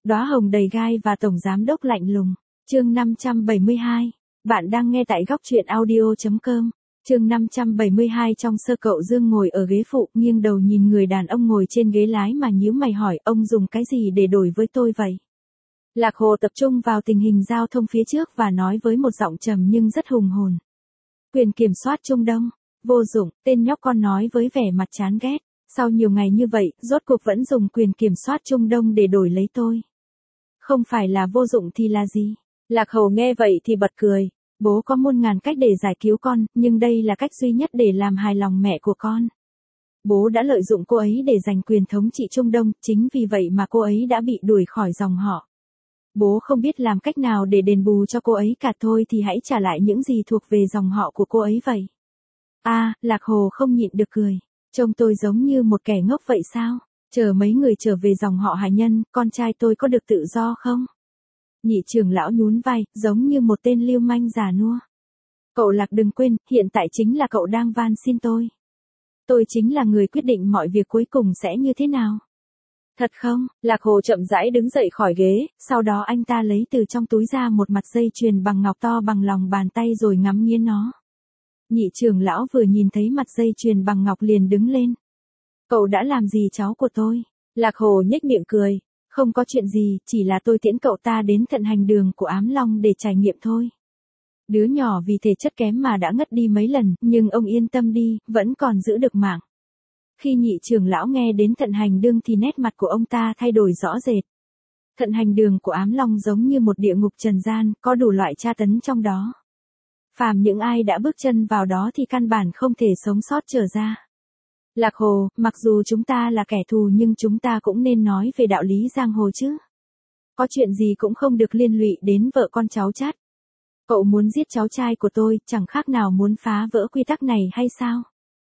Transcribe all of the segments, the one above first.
Đóa hồng đầy gai và tổng giám đốc lạnh lùng. Chương 572. Bạn đang nghe tại góc truyện audio.com. Chương 572. Trong sơ cậu Dương ngồi ở ghế phụ, nghiêng đầu nhìn người đàn ông ngồi trên ghế lái mà nhíu mày hỏi, ông dùng cái gì để đổi với tôi vậy? Lạc Hồ tập trung vào tình hình giao thông phía trước và nói với một giọng trầm nhưng rất hùng hồn. Quyền kiểm soát Trung Đông. Vô dụng, tên nhóc con nói với vẻ mặt chán ghét. Sau nhiều ngày như vậy, rốt cuộc vẫn dùng quyền kiểm soát Trung Đông để đổi lấy tôi. Không phải là vô dụng thì là gì? Lạc Hầu nghe vậy thì bật cười. Bố có muôn ngàn cách để giải cứu con, nhưng đây là cách duy nhất để làm hài lòng mẹ của con. Bố đã lợi dụng cô ấy để giành quyền thống trị Trung Đông, chính vì vậy mà cô ấy đã bị đuổi khỏi dòng họ. Bố không biết làm cách nào để đền bù cho cô ấy cả, thôi thì hãy trả lại những gì thuộc về dòng họ của cô ấy vậy. Lạc Hồ không nhịn được cười. Trông tôi giống như một kẻ ngốc vậy sao? Chờ mấy người trở về dòng họ Hải Nhân, con trai tôi có được tự do không? Nhị trưởng lão nhún vai, giống như một tên lưu manh già nua. Cậu Lạc đừng quên, hiện tại chính là cậu đang van xin tôi. Tôi chính là người quyết định mọi việc cuối cùng sẽ như thế nào. Thật không? Lạc Hồ chậm rãi đứng dậy khỏi ghế, sau đó anh ta lấy từ trong túi ra một mặt dây chuyền bằng ngọc to bằng lòng bàn tay rồi ngắm nghiến nó. Nhị trưởng lão vừa nhìn thấy mặt dây chuyền bằng ngọc liền đứng lên. Cậu đã làm gì cháu của tôi? Lạc Hồ nhếch miệng cười. Không có chuyện gì, chỉ là tôi tiễn cậu ta đến thận hành đường của Ám Long để trải nghiệm thôi. Đứa nhỏ vì thể chất kém mà đã ngất đi mấy lần, nhưng ông yên tâm đi, vẫn còn giữ được mạng. Khi nhị trưởng lão nghe đến thận hành đường thì nét mặt của ông ta thay đổi rõ rệt. Thận hành đường của Ám Long giống như một địa ngục trần gian, có đủ loại tra tấn trong đó. Phàm những ai đã bước chân vào đó thì căn bản không thể sống sót trở ra. Lạc Hồ, mặc dù chúng ta là kẻ thù nhưng chúng ta cũng nên nói về đạo lý giang hồ chứ. Có chuyện gì cũng không được liên lụy đến vợ con cháu chát. Cậu muốn giết cháu trai của tôi, chẳng khác nào muốn phá vỡ quy tắc này hay sao?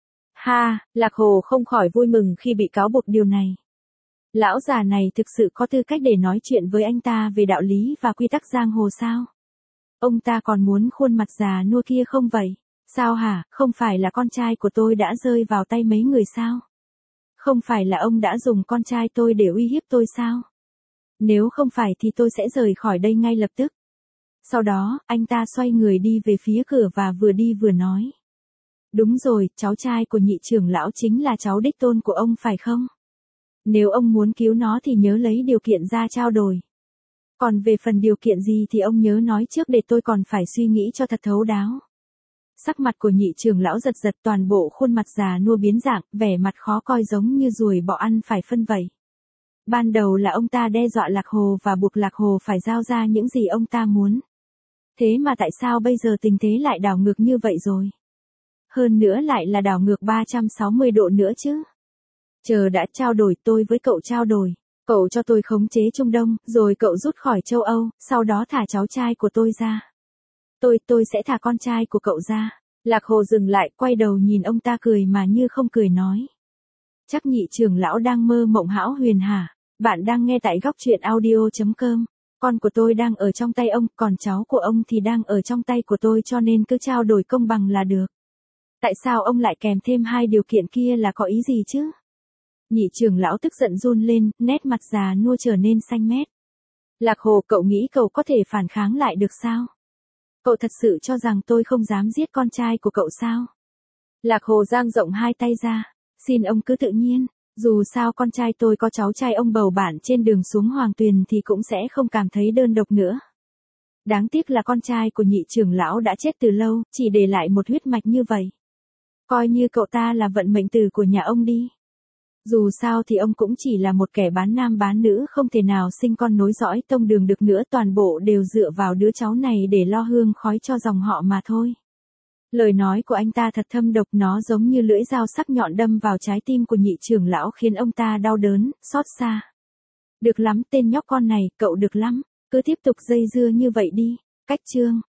Lạc Hồ không khỏi vui mừng khi bị cáo buộc điều này. Lão già này thực sự có tư cách để nói chuyện với anh ta về đạo lý và quy tắc giang hồ sao? Ông ta còn muốn khuôn mặt già nua kia không vậy? Sao hả, không phải là con trai của tôi đã rơi vào tay mấy người sao? Không phải là ông đã dùng con trai tôi để uy hiếp tôi sao? Nếu không phải thì tôi sẽ rời khỏi đây ngay lập tức. Sau đó, anh ta xoay người đi về phía cửa và vừa đi vừa nói. Đúng rồi, cháu trai của nhị trưởng lão chính là cháu đích tôn của ông phải không? Nếu ông muốn cứu nó thì nhớ lấy điều kiện ra trao đổi. Còn về phần điều kiện gì thì ông nhớ nói trước để tôi còn phải suy nghĩ cho thật thấu đáo. Sắc mặt của nhị trưởng lão giật giật, toàn bộ khuôn mặt già nua biến dạng, vẻ mặt khó coi giống như ruồi bọ ăn phải phân vậy. Ban đầu là ông ta đe dọa Lạc Hồ và buộc Lạc Hồ phải giao ra những gì ông ta muốn. Thế mà tại sao bây giờ tình thế lại đảo ngược như vậy rồi? Hơn nữa lại là đảo ngược 360 độ nữa chứ. Chờ đã, trao đổi, tôi với cậu trao đổi. Cậu cho tôi khống chế Trung Đông, rồi cậu rút khỏi châu Âu, sau đó thả cháu trai của tôi ra. Tôi sẽ thả con trai của cậu ra. Lạc Hồ dừng lại, quay đầu nhìn ông ta cười mà như không cười nói. Chắc nhị trưởng lão đang mơ mộng hão huyền hả? Bạn đang nghe tại góc truyện audio.com. Con của tôi đang ở trong tay ông, còn cháu của ông thì đang ở trong tay của tôi, cho nên cứ trao đổi công bằng là được. Tại sao ông lại kèm thêm hai điều kiện kia, là có ý gì chứ? Nhị trưởng lão tức giận run lên, nét mặt già nua trở nên xanh mét. Lạc Hồ, cậu nghĩ cậu có thể phản kháng lại được sao? Cậu thật sự cho rằng tôi không dám giết con trai của cậu sao? Lạc Hồ dang rộng hai tay ra. Xin ông cứ tự nhiên. Dù sao con trai tôi có cháu trai ông bầu bạn trên đường xuống Hoàng Tuyền thì cũng sẽ không cảm thấy đơn độc nữa. Đáng tiếc là con trai của nhị trưởng lão đã chết từ lâu, chỉ để lại một huyết mạch như vậy. Coi như cậu ta là vận mệnh tử của nhà ông đi. Dù sao thì ông cũng chỉ là một kẻ bán nam bán nữ, không thể nào sinh con nối dõi tông đường được nữa, toàn bộ đều dựa vào đứa cháu này để lo hương khói cho dòng họ mà thôi. Lời nói của anh ta thật thâm độc, nó giống như lưỡi dao sắc nhọn đâm vào trái tim của nhị trưởng lão khiến ông ta đau đớn, xót xa. Được lắm tên nhóc con này, cậu được lắm, cứ tiếp tục dây dưa như vậy đi. Cách chương